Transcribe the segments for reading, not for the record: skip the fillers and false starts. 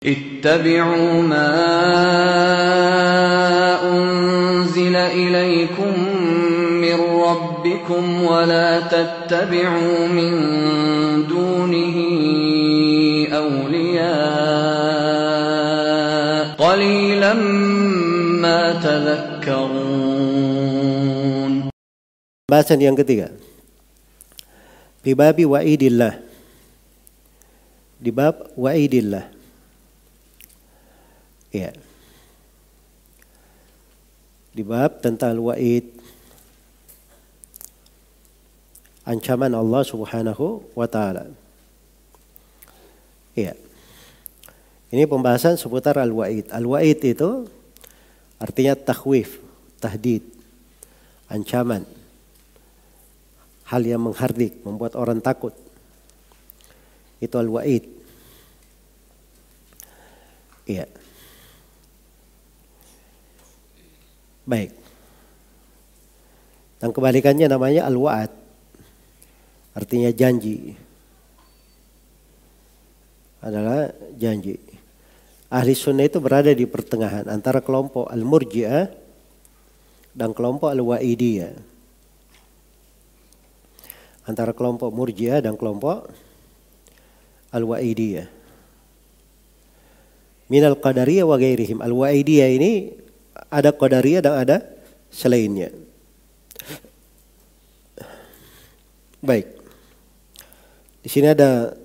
اتبعوا ما أنزل إليكم من ربكم ولا تتبعوا من دونه أولياء قليلا ما تذكرون. Bahasan yang ketiga, fi babi wa'idillah, di bab wa'idillah. Ya. Di bab tentang wa'id, ancaman Allah Subhanahu wa taala. Ya. Ini pembahasan seputar al-wa'id. Al-wa'id itu artinya takhwif, tahdid, ancaman. Hal yang menghardik, membuat orang takut. Itu al-wa'id. Iya. Baik. Dan kebalikannya namanya al-wa'ad. Artinya janji. Adalah janji. Ahli sunnah itu berada di pertengahan antara kelompok al-murji'ah dan kelompok al-wa'idiyah. Antara kelompok murji'ah dan kelompok al-wa'idiyah. Minal qadariyah wa ghairihim. Al-wa'idiyah ini ada qadariyah dan ada selainnya. Baik. Di sini ada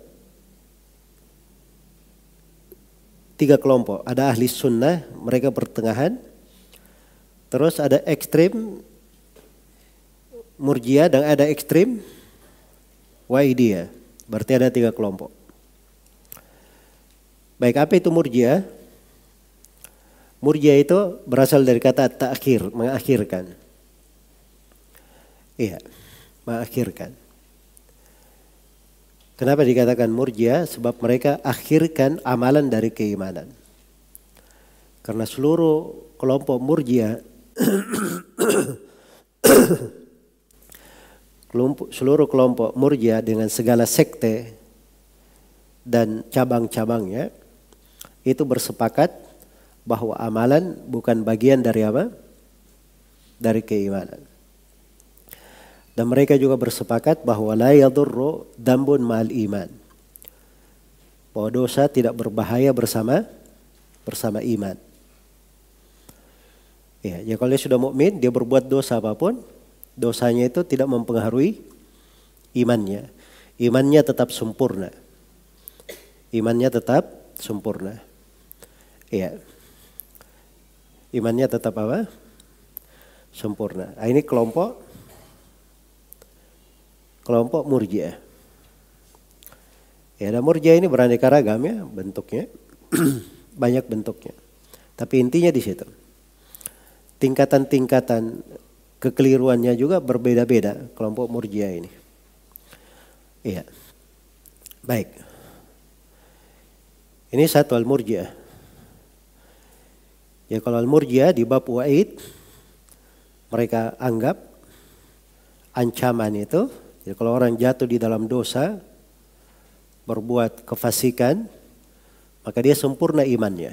3 kelompok. Ada ahli sunnah, mereka pertengahan. Terus ada ekstrim murji'ah dan ada ekstrim wa'idiyah. Berarti ada 3 kelompok. Baik, apa itu murji'ah? Murji'ah itu berasal dari kata ta'khir, mengakhirkan. Iya, mengakhirkan. Kenapa dikatakan murji'ah? Sebab mereka akhirkan amalan dari keimanan. Karena seluruh kelompok murji'ah seluruh kelompok murji'ah dengan segala sekte dan cabang-cabangnya itu bersepakat bahwa amalan bukan bagian dari apa? Dari keimanan. Dan mereka juga bersepakat bahwa la yadurru dambun ma'al iman. Bahwa dosa tidak berbahaya bersama iman. Ya, kalau dia sudah mukmin, dia berbuat dosa apapun, dosanya itu tidak mempengaruhi imannya. Imannya tetap sempurna. Imannya tetap sempurna. Iya. Imannya tetap apa? Sempurna. Nah, ini kelompok murji'ah. Ya, dan murji'ah ini beraneka ragam ya bentuknya. Banyak bentuknya. Tapi intinya di situ. Tingkatan-tingkatan kekeliruannya juga berbeda-beda kelompok murji'ah ini. Iya. Baik. Ini satu al-murji'ah. Ya, kalau al-murji'ah di bab wa'id, mereka anggap ancaman itu, ya kalau orang jatuh di dalam dosa, berbuat kefasikan, maka dia sempurna imannya.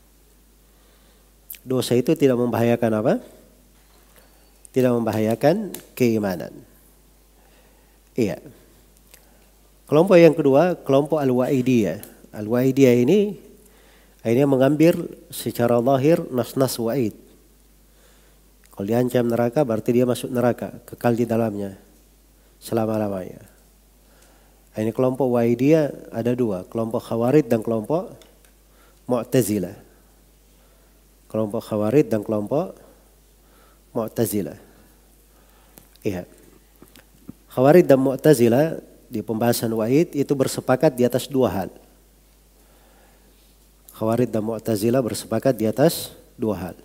Dosa itu tidak membahayakan apa? Tidak membahayakan keimanan. Iya. Kelompok yang kedua, kelompok al-wa'idiyah. Al-wa'idiyah ini akhirnya mengambil secara lahir nas-nas wa'id. Kalau diancam neraka berarti dia masuk neraka, kekal di dalamnya selama-lamanya. Ini kelompok wa'idiyah ada 2, kelompok khawarij dan kelompok mu'tazilah. Kelompok khawarij dan kelompok mu'tazilah. Iya. Khawarij dan mu'tazilah di pembahasan wa'id itu bersepakat di atas 2 hal. Khawarij dan mu'tazilah bersepakat di atas 2 hal.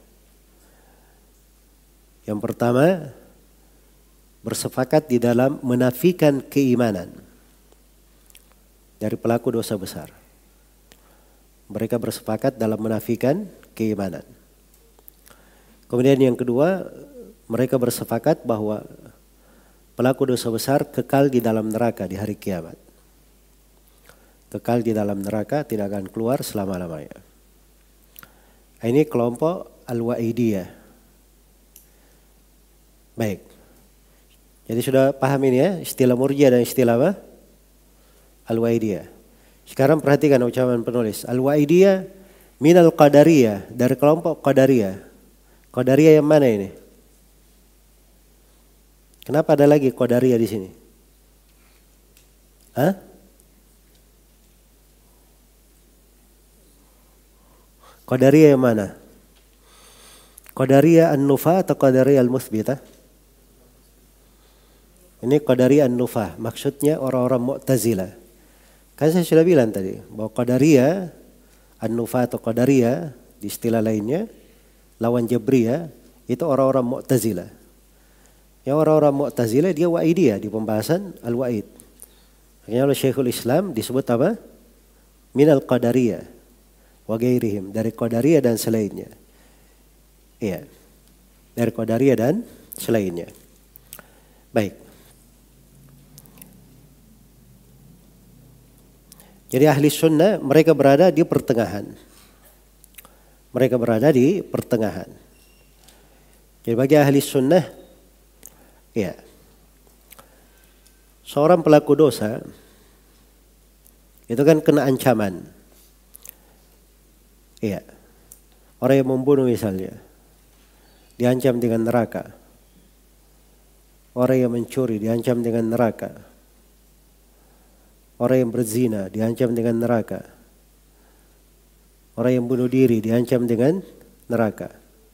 Yang pertama, bersepakat di dalam menafikan keimanan dari pelaku dosa besar. Mereka bersepakat dalam menafikan keimanan. Kemudian yang kedua, mereka bersepakat bahwa pelaku dosa besar kekal di dalam neraka di hari kiamat. kekal di dalam neraka, tidak akan keluar selama-lamanya. Ini kelompok Al-Wa'idiyah. Baik. Jadi sudah paham ini ya, istilah Murji'ah dan istilah apa? Al-Wa'idiyah. Sekarang perhatikan ucapan penulis. Al-Wa'idiyah minal Qadariyah, dari kelompok Qadariyah. Qadariyah yang mana ini? Kenapa ada lagi Qadariyah di sini? Hah? Qadariyah yang mana? Qadariyah An-Nufah atau Qadariyah Al-Muthbitah? Ini Qadariyah An-Nufah, maksudnya orang-orang Mu'tazilah. Kan saya sudah bilang tadi bahwa Qadariyah An-Nufah atau Qadariyah di istilah lainnya lawan Jabriyah itu orang-orang Mu'tazilah. Yang orang-orang Mu'tazilah dia Wa'idiyah di pembahasan Al-Wa'id. Makanya oleh Syekhul Islam disebut apa? Minal Qadariyah wa ghairihim, dari Qadariyah dan selainnya. Iya. Dari Qadariyah dan selainnya. Baik. Jadi ahli sunnah mereka berada di pertengahan. Mereka berada di pertengahan. Jadi bagi ahli sunnah, ya, seorang pelaku dosa itu kan kena ancaman. Iya. Orang yang membunuh misalnya diancam dengan neraka. Orang yang mencuri diancam dengan neraka. Orang yang berzina diancam dengan neraka. Orang yang bunuh diri diancam dengan neraka.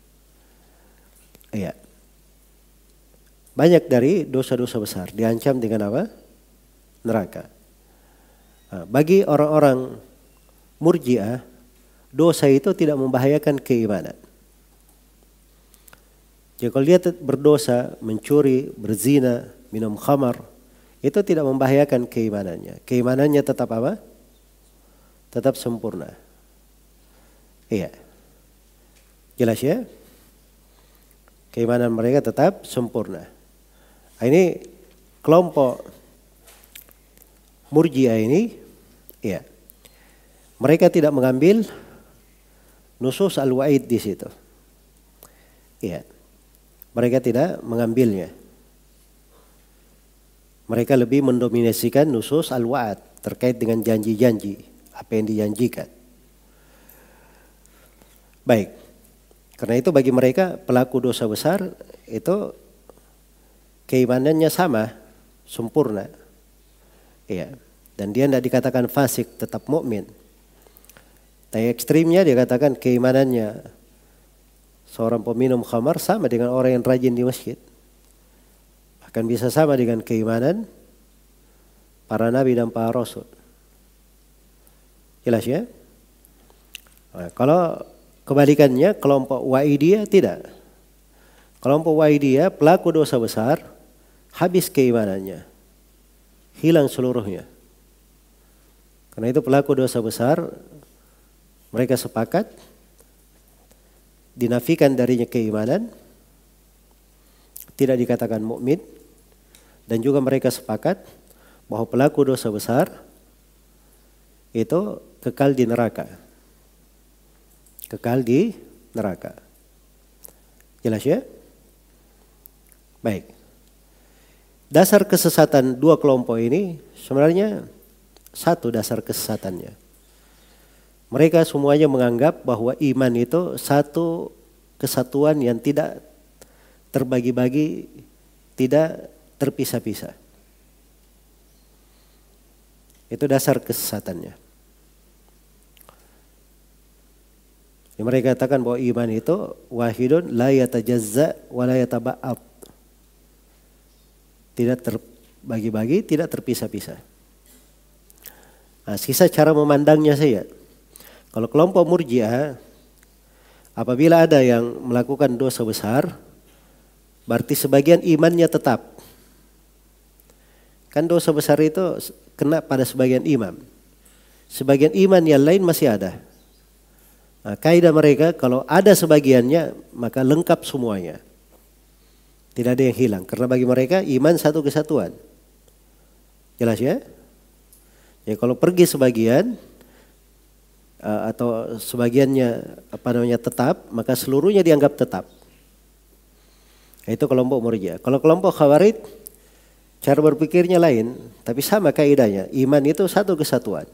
Iya. Banyak dari dosa-dosa besar diancam dengan apa? Neraka. Nah, bagi orang-orang Murji'ah, dosa itu tidak membahayakan keimanan. Jadi kalau dia berdosa, mencuri, berzina, minum khamar, itu tidak membahayakan keimanannya. Keimanannya tetap apa? Tetap sempurna. Iya. Jelas ya? Keimanan mereka tetap sempurna. Nah, ini kelompok Murji'ah ini, iya. Mereka tidak mengambil nusus al-wa'id di situ. Iya. Mereka tidak mengambilnya. Mereka lebih mendominasikan nusus al-wa'ad terkait dengan janji-janji, apa yang dijanjikan. Baik. Karena itu bagi mereka pelaku dosa besar itu keimanannya sama, sempurna. Iya. Dan dia tidak dikatakan fasik, tetap mukmin. Tapi ekstrimnya dia katakan keimanannya seorang peminum khamar sama dengan orang yang rajin di masjid. Akan bisa sama dengan keimanan para nabi dan para rasul. Jelas ya? Nah, kalau kebalikannya kelompok Wa'idiyah tidak. Kelompok Wa'idiyah pelaku dosa besar habis keimanannya. Hilang seluruhnya. Karena itu pelaku dosa besar mereka sepakat dinafikan darinya keimanan, tidak dikatakan mukmin. Dan juga mereka sepakat bahwa pelaku dosa besar itu kekal di neraka. Kekal di neraka. Jelas ya? Baik. Dasar kesesatan dua kelompok ini sebenarnya satu dasar kesesatannya. Mereka semuanya menganggap bahwa iman itu satu kesatuan yang tidak terbagi-bagi, tidak terpisah-pisah. Itu dasar kesesatannya. Mereka katakan bahwa iman itu wahidun la yatajazza wa la yataba'ad. Tidak terbagi-bagi, tidak terpisah-pisah. Nah, sisa cara memandangnya saja. Kalau kelompok Murji'ah, apabila ada yang melakukan dosa besar, berarti sebagian imannya tetap. Kan dosa besar itu kena pada sebagian imam. Sebagian iman yang lain masih ada. Nah, kaidah mereka kalau ada sebagiannya maka lengkap semuanya. Tidak ada yang hilang. Karena bagi mereka iman satu kesatuan. Jelas ya? Ya kalau pergi sebagian atau sebagiannya tetap, maka seluruhnya dianggap tetap. Itu kelompok Murji'ah. Kalau kelompok Khawarij, cara berpikirnya lain, tapi sama kaidahnya. Iman itu satu kesatuan.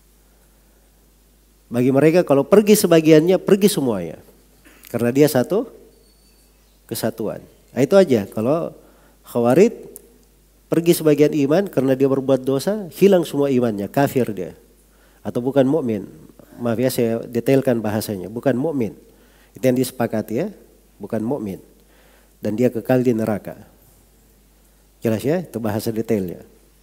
Bagi mereka kalau pergi sebagiannya, pergi semuanya. Karena dia satu kesatuan. Nah, itu aja. Kalau Khawarij pergi sebagian iman karena dia berbuat dosa, hilang semua imannya, kafir dia. Atau bukan mukmin. Maaf ya, saya detailkan bahasanya, bukan mukmin. Itu yang disepakati ya, bukan mukmin. Dan dia kekal di neraka. Jelas ya, itu bahasa detailnya.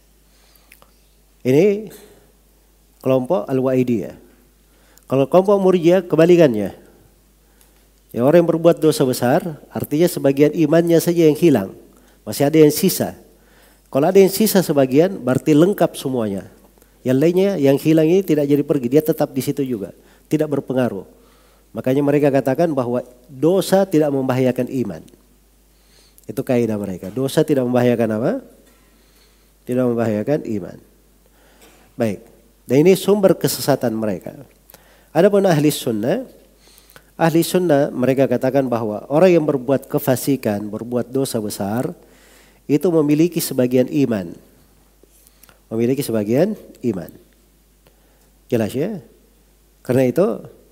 Ini kelompok Al-Wa'idiyah. Kalau kelompok Murji'ah kebalikannya. Ya, orang yang berbuat dosa besar, artinya sebagian imannya saja yang hilang. Masih ada yang sisa. Kalau ada yang sisa sebagian, berarti lengkap semuanya. Yang lainnya, yang hilang ini tidak jadi pergi, dia tetap di situ juga, tidak berpengaruh. Makanya mereka katakan bahwa dosa tidak membahayakan iman. Itu kaidah mereka. Dosa tidak membahayakan apa? Tidak membahayakan iman. Baik. Dan ini sumber kesesatan mereka. Adapun ahli sunnah mereka katakan bahwa orang yang berbuat kefasikan, berbuat dosa besar, itu memiliki sebagian iman. Memiliki sebagian iman. Jelas ya? Karena itu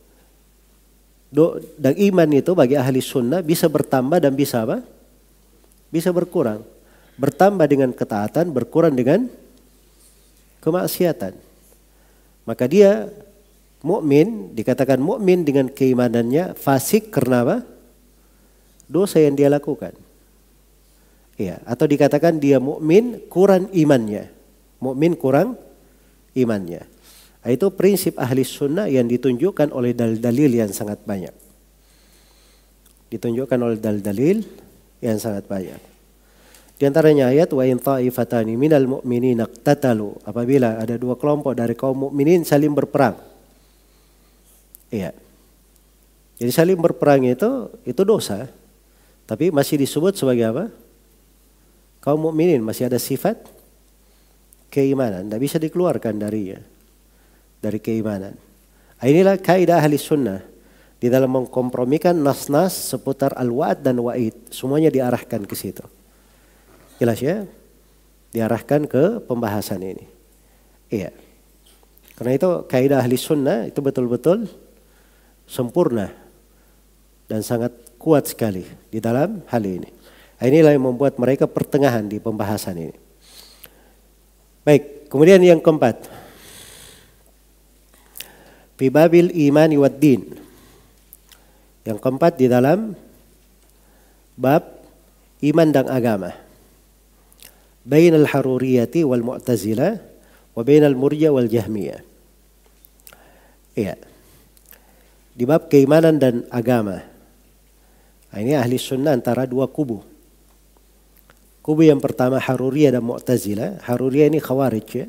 dan iman itu bagi ahli sunnah bisa bertambah dan bisa apa? Bisa berkurang. Bertambah dengan ketaatan, berkurang dengan kemaksiatan. Maka dia mukmin, dikatakan mukmin dengan keimanannya, fasik karena apa? Dosa yang dia lakukan. Ya, atau dikatakan dia mukmin kurang imannya. Mukmin kurang imannya. Nah, itu prinsip ahli sunnah yang ditunjukkan oleh dalil-dalil yang sangat banyak. Ditunjukkan oleh dalil-dalil yang sangat banyak. Di antaranya ayat wa in ta'ifatani minal mu'minina iqtatalu, apabila ada dua kelompok dari kaum mukminin saling berperang. Iya. Jadi saling berperang itu dosa. Tapi masih disebut sebagai apa? Kaum mukminin, masih ada sifat keimanan, tidak bisa dikeluarkan dari keimanan. Inilah kaidah ahli sunnah di dalam mengkompromikan nas-nas seputar al-wa'd dan wa'id, semuanya diarahkan ke situ. Jelas ya? Diarahkan ke pembahasan ini. Iya. Karena itu kaidah ahli sunnah itu betul-betul sempurna dan sangat kuat sekali di dalam hal ini. Inilah yang membuat mereka pertengahan di pembahasan ini. Baik, kemudian yang keempat. Fi babil imani wad din. Yang keempat di dalam bab iman dan agama. Bainal haruriyati wal mu'tazilah wa bainal murji'ah wal jahmiyah. Iya. Di bab keimanan dan agama. Nah, ini ahli sunnah antara dua kubu. Kubu yang pertama Haruriyah dan Mu'tazilah. Haruriyah ini Khawarij ya.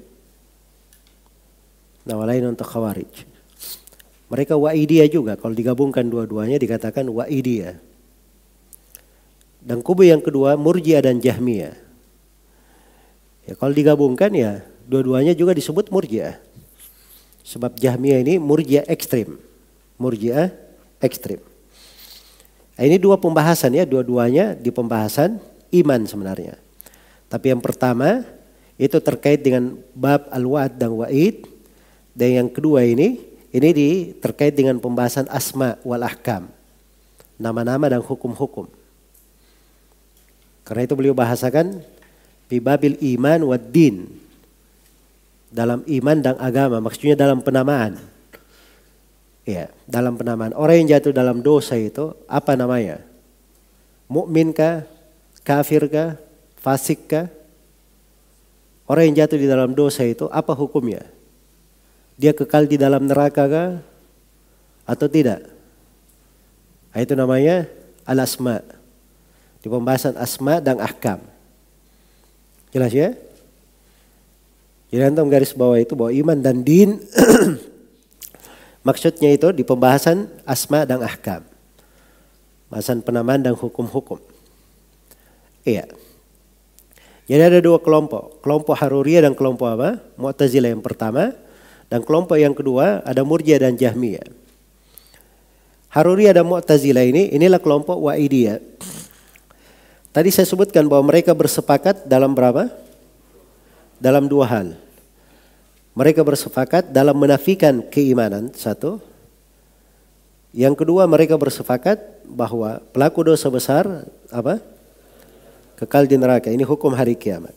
Nama lain untuk Khawarij. Mereka Wa'idiyah juga. Kalau digabungkan dua-duanya dikatakan Wa'idiyah. Dan kubu yang kedua Murji'ah dan Jahmiyah. Ya, kalau digabungkan ya dua-duanya juga disebut Murji'ah. Sebab Jahmiyah ini Murji'ah ekstrim. Murji'ah ekstrim. Nah, ini dua pembahasan ya. Dua-duanya di pembahasan iman sebenarnya. Tapi yang pertama itu terkait dengan bab al-wa'd dan wa'id. Dan yang kedua ini terkait dengan pembahasan asma wal ahkam. Nama-nama dan hukum-hukum. Karena itu beliau bahasakan fi babil iman wad din. Dalam iman dan agama, maksudnya dalam penamaan. Ya, dalam penamaan. Orang yang jatuh dalam dosa itu apa namanya? Mukminkah? Kafirkah? Fasikkah? Orang yang jatuh di dalam dosa itu apa hukumnya? Dia kekal di dalam neraka kah? Atau tidak? Nah, itu namanya al-asma. Di pembahasan asma dan ahkam. Jelas ya? Jadi antum garis bawah itu bahwa iman dan din maksudnya itu di pembahasan asma dan ahkam. Bahasan penamaan dan hukum-hukum. Iya. Jadi ada dua kelompok. Kelompok Haruriyah dan kelompok apa? Mu'tazilah yang pertama. Dan kelompok yang kedua ada Murji'ah dan Jahmiyah. Haruriyah dan Mu'tazilah inilah kelompok Wa'idiyah. Tadi saya sebutkan bahwa mereka bersepakat dalam berapa? Dalam dua hal. Mereka bersepakat dalam menafikan keimanan, satu. Yang kedua, mereka bersepakat bahwa pelaku dosa besar apa? Kekal di neraka. Ini hukum hari kiamat.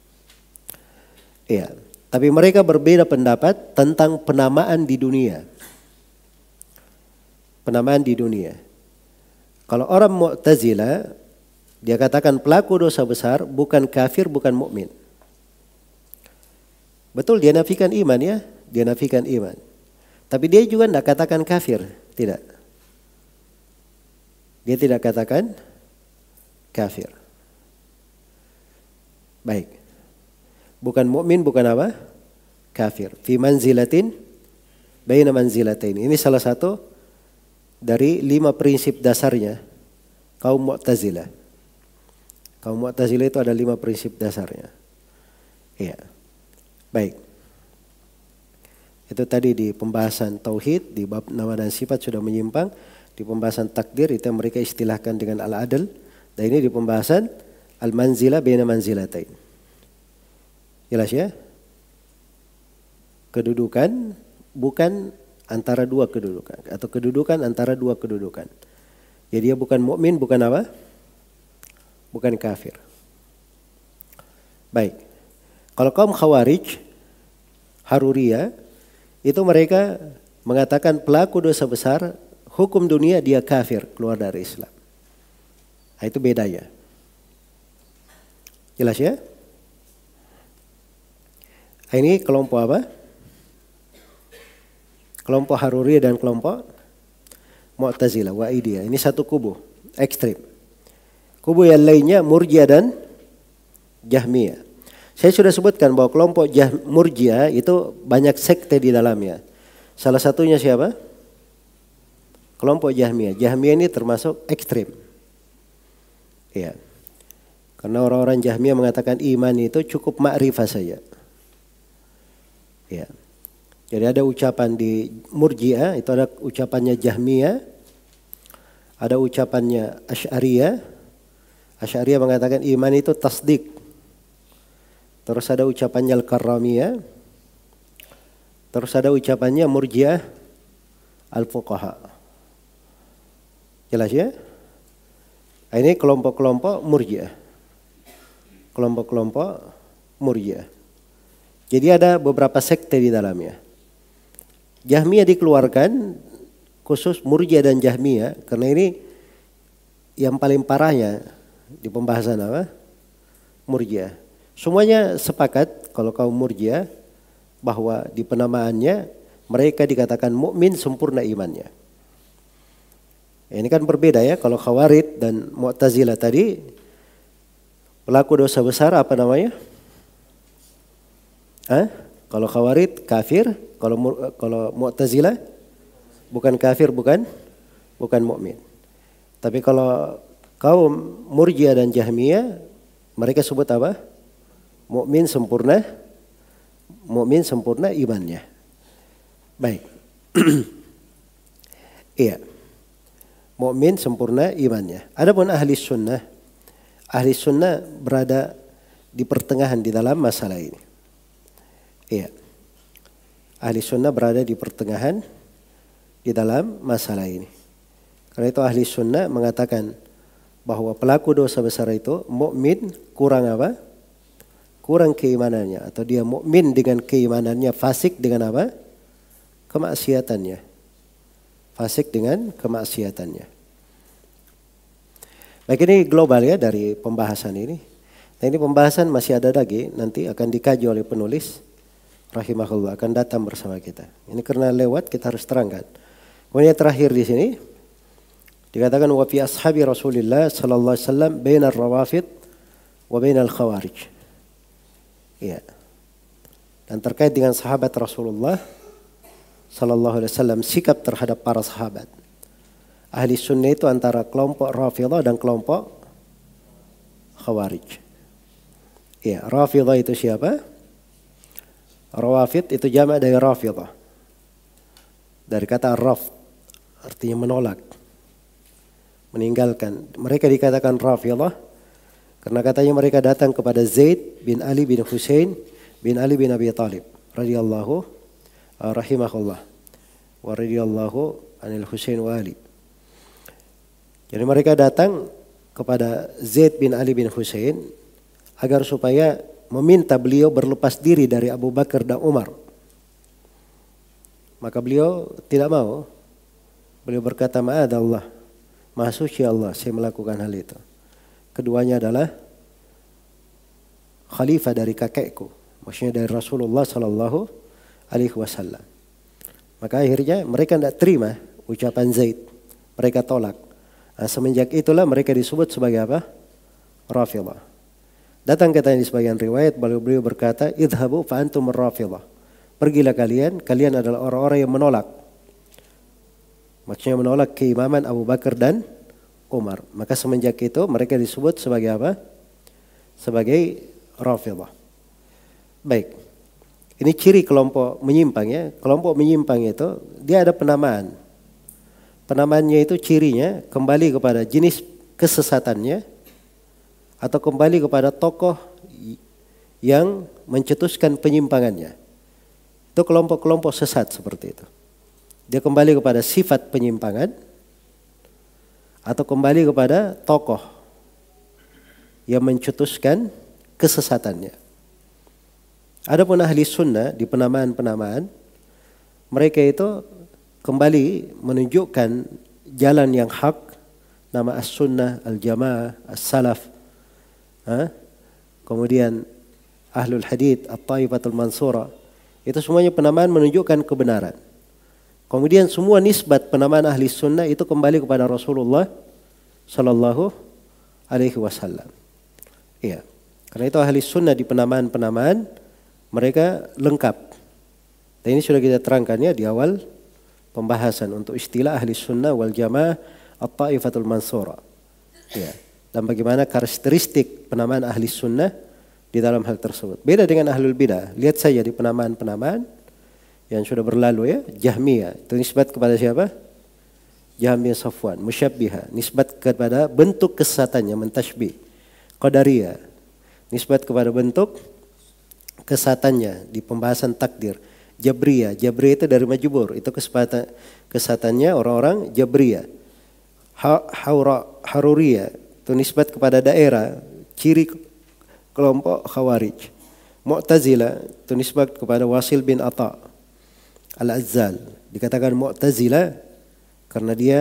Iya. Tapi mereka berbeda pendapat tentang penamaan di dunia. Penamaan di dunia. Kalau orang Mu'tazilah, dia katakan pelaku dosa besar bukan kafir, bukan mukmin. Betul, dia nafikan iman ya, dia nafikan iman. Tapi dia juga tidak katakan kafir, tidak. Dia tidak katakan kafir. Baik. Bukan mukmin, bukan apa? Kafir. Fi manzilatin baina manzilatain. Ini salah satu dari 5 prinsip dasarnya kaum Mu'tazilah. Kaum Mu'tazilah itu ada 5 prinsip dasarnya. Iya. Baik. Itu tadi di pembahasan tauhid, di bab nama dan sifat sudah menyimpang. Di pembahasan takdir itu yang mereka istilahkan dengan al-adl. Dan ini di pembahasan al-manzilah baina manzilatain. Jelas ya? Kedudukan bukan antara dua kedudukan. Atau kedudukan antara dua kedudukan. Jadi dia bukan mukmin, bukan apa? Bukan kafir. Baik. Kalau kaum Khawarij, Haruriyah, itu mereka mengatakan pelaku dosa besar, hukum dunia dia kafir, keluar dari Islam. Nah, itu bedanya. Jelas ya? Nah, ini kelompok apa? Kelompok Haruriyah dan kelompok Mu'tazilah, Wa'idiyah. Ini satu kubu, ekstrim. Kubu yang lainnya Murji'ah dan Jahmiyah. Saya sudah sebutkan bahwa kelompok Murji'ah itu banyak sekte di dalamnya. Salah satunya siapa? Kelompok Jahmiyah. Jahmiyah ini termasuk ekstrim. Ya. Karena orang-orang Jahmiyah mengatakan iman itu cukup ma'rifah saja. Ya. Jadi ada ucapan di Murji'ah, itu ada ucapannya Jahmiyah, ada ucapannya Asy'ariyah. Asy'ariyah mengatakan iman itu tasdik. Terus ada ucapannya Al-Karramiyah. Terus ada ucapannya Murji'ah Al-Fuqaha. Jelas ya? Ini kelompok-kelompok Murji'ah. Kelompok-kelompok Murji'ah. Jadi ada beberapa sekte di dalamnya. Jahmiyah dikeluarkan, khusus Murji'ah dan Jahmiyah, karena ini yang paling parahnya di pembahasan apa? Murji'ah. Semuanya sepakat kalau kaum Murji'ah bahwa di penamaannya mereka dikatakan mukmin sempurna imannya. Ini kan berbeda ya, kalau Khawarij dan Mu'tazilah tadi pelaku dosa besar apa namanya? Kalau Khawarij kafir, kalau Mu'tazilah bukan kafir, bukan mukmin. Tapi kalau kaum Murji'ah dan Jahmiyah mereka sebut apa? Mukmin sempurna imannya. Baik. Iya. Mukmin sempurna imannya. Adapun ahli sunnah berada di pertengahan di dalam masalah ini. Iya. Ahli sunnah berada di pertengahan di dalam masalah ini. Karena itu ahli sunnah mengatakan bahwa pelaku dosa besar itu mukmin kurang apa? Kurang keimanannya, atau dia mukmin dengan keimanannya, fasik dengan apa? Kemaksiatannya. Fasik dengan kemaksiatannya. Baik, ini global ya dari pembahasan ini. Nah, ini pembahasan masih ada lagi, nanti akan dikaji oleh penulis rahimahullah, akan datang bersama kita. Ini karena lewat kita harus terangkan. Kemudian terakhir di sini dikatakan wa fi ashabi Rasulillah sallallahu alaihi wasallam bainar rawafid wa bainal khawarij. Ya. Dan terkait dengan sahabat Rasulullah sallallahu alaihi wasallam, sikap terhadap para sahabat. Ahli sunnah itu antara kelompok Rafidhah dan kelompok Khawarij. Ya, Rafidah itu siapa? Rawafid itu jamak dari Rafidah. Dari kata raf, artinya menolak, meninggalkan. Mereka dikatakan Rafidah karena katanya mereka datang kepada Zaid bin Ali bin Husain bin Ali bin Abi Thalib radhiyallahu rahimahullah wa radhiyallahu anil Husain wa Ali. Jadi mereka datang kepada Zaid bin Ali bin Husain agar supaya meminta beliau berlepas diri dari Abu Bakar dan Umar. Maka beliau tidak mau. Beliau berkata, ma'adallah, maha suci Allah, saya melakukan hal itu. Keduanya adalah khalifah dari kakekku, maksudnya dari Rasulullah Sallallahu Alaihi Wasallam. Maka akhirnya mereka tidak terima ucapan Zaid, mereka tolak. Nah, semenjak itulah mereka disebut sebagai apa? Rafidah. Datang katanya di sebagian riwayat, beliau berkata, idhabu fa antum Rafidah. Pergilah kalian adalah orang-orang yang menolak. Maksudnya menolak keimaman Abu Bakar dan Umar. Maka semenjak itu mereka disebut sebagai apa? Sebagai Rafidah. Baik. Ini ciri kelompok menyimpang ya. Kelompok menyimpang itu dia ada penamaan. Penamaannya itu cirinya kembali kepada jenis kesesatannya atau kembali kepada tokoh yang mencetuskan penyimpangannya. Itu kelompok-kelompok sesat seperti itu. Dia kembali kepada sifat penyimpangan atau kembali kepada tokoh yang mencetuskan kesesatannya. Adapun ahli sunnah di penamaan-penamaan, mereka itu kembali menunjukkan jalan yang hak, nama as-sunnah, al-jamaah, as-salaf. Kemudian ahlul hadith, at-taifatul mansura, itu semuanya penamaan menunjukkan kebenaran. Kemudian semua nisbat penamaan ahli sunnah itu kembali kepada Rasulullah Sallallahu Alaihi Wasallam. Iya, karena itu ahli sunnah di penamaan-penamaan mereka lengkap. Dan ini sudah kita terangkan ya di awal pembahasan untuk istilah ahli sunnah wal jamaah at-taifatul mansura. Iya. Dan bagaimana karakteristik penamaan ahli sunnah di dalam hal tersebut. Beda dengan ahlul bidah. Lihat saja di penamaan-penamaan yang sudah berlalu ya. Jahmiyah, itu nisbat kepada siapa? Jahmiyah Safwan. Musyabbihah, nisbat kepada bentuk kesesatannya, mentashbih. Qadariyah, nisbat kepada bentuk kesesatannya di pembahasan takdir. Jabriyah, Jabriyah itu dari majbur, itu kesesatannya orang-orang Jabriyah. Haruriyah, itu nisbat kepada daerah, ciri kelompok Khawarij. Mu'tazilah itu nisbat kepada Wasil bin Atha Al-Azzal. Dikatakan Mu'tazilah karena dia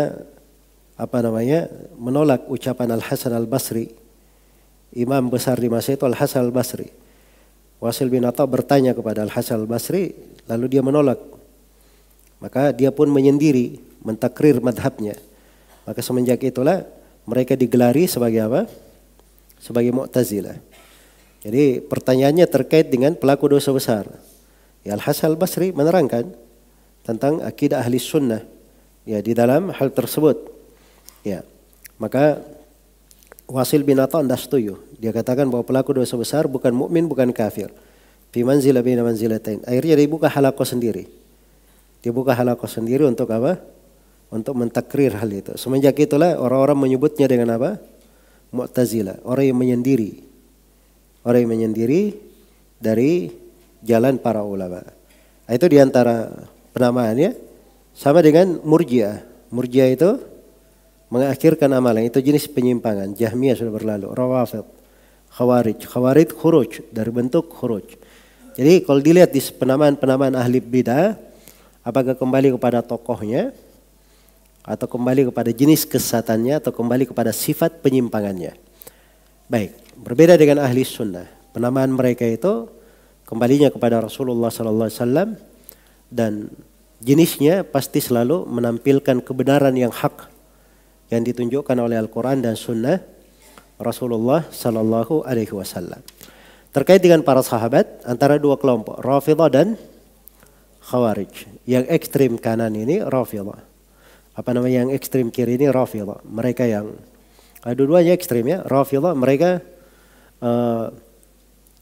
menolak ucapan Al-Hasan Al-Basri. Imam besar di masa itu Al-Hasan Al-Basri. Wasil bin Atha bertanya kepada Al-Hasan Al-Basri, lalu dia menolak. Maka dia pun menyendiri, mentakrir madhabnya. Maka semenjak itulah mereka digelari sebagai apa? Sebagai Mu'tazilah. Jadi pertanyaannya terkait dengan pelaku dosa besar. Ya, Al-Hasan Al-Basri menerangkan tentang akidah ahli sunnah ya di dalam hal tersebut. Ya. Maka Wasil bin Atha tidak setuju. Dia katakan bahwa pelaku dosa besar bukan mukmin, bukan kafir. Fi manzilah baina manzilatain. Akhirnya dia buka halaqah sendiri. Dia buka halaqah sendiri untuk apa? Untuk mentakrir hal itu. Semenjak itulah orang-orang menyebutnya dengan apa? Mu'tazilah, orang yang menyendiri. Orang yang menyendiri dari jalan para ulama. Itu diantara penamaannya. Sama dengan Murji'ah. Murji'ah itu mengakhirkan amalan, itu jenis penyimpangan. Jahmiyah sudah berlalu. Rawafid, Khawarij. Khawarij khuruj, dari bentuk khuruj. Jadi kalau dilihat di penamaan-penamaan ahli bidah, apakah kembali kepada tokohnya, atau kembali kepada jenis kesesatannya, atau kembali kepada sifat penyimpangannya. Baik, berbeda dengan ahli sunnah. Penamaan mereka itu kembalinya kepada Rasulullah SAW dan jenisnya pasti selalu menampilkan kebenaran yang hak yang ditunjukkan oleh Al-Quran dan Sunnah Rasulullah SAW. Terkait dengan para sahabat, antara dua kelompok, Rafidah dan Khawarij. Yang ekstrim kanan ini Rafidah. Yang ekstrim kiri ini Rafidah. Mereka yang dua-duanya ekstrim ya. Rafidah mereka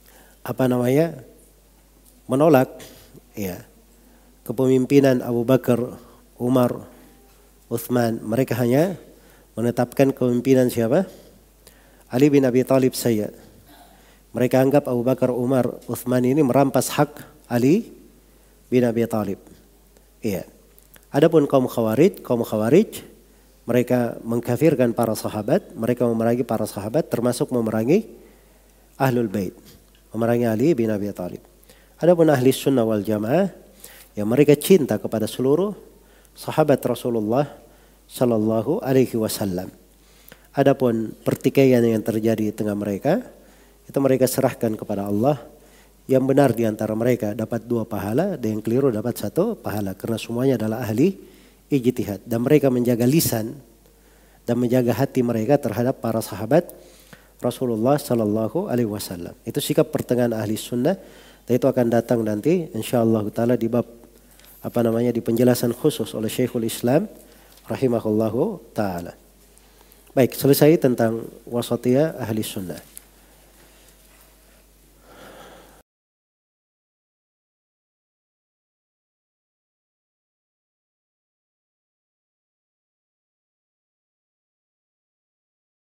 menolak ya kepemimpinan Abu Bakar, Umar, Uthman. Mereka hanya menetapkan kepemimpinan siapa? Ali bin Abi Thalib saja. Mereka anggap Abu Bakar, Umar, Uthman ini merampas hak Ali bin Abi Thalib. Iya. Adapun kaum Khawarij, mereka mengkafirkan para sahabat, mereka memerangi para sahabat, termasuk memerangi Ahlul Bait, memerangi Ali bin Abi Thalib. Adapun ahli sunnah wal jamaah, yang mereka cinta kepada seluruh sahabat Rasulullah Sallallahu Alaihi Wasallam. Adapun pertikaian yang terjadi di tengah mereka, itu mereka serahkan kepada Allah. Yang benar di antara mereka dapat 2 pahala, dan yang keliru dapat 1 pahala. Karena semuanya adalah ahli ijtihad. Dan mereka menjaga lisan dan menjaga hati mereka terhadap para sahabat Rasulullah Sallallahu Alaihi Wasallam. Itu sikap pertengahan ahli sunnah. Dan itu akan datang nanti insyaallah ta'ala di bab di penjelasan khusus oleh Syekhul Islam rahimahullahu ta'ala. Baik, selesai tentang wasatiyah ahli sunnah.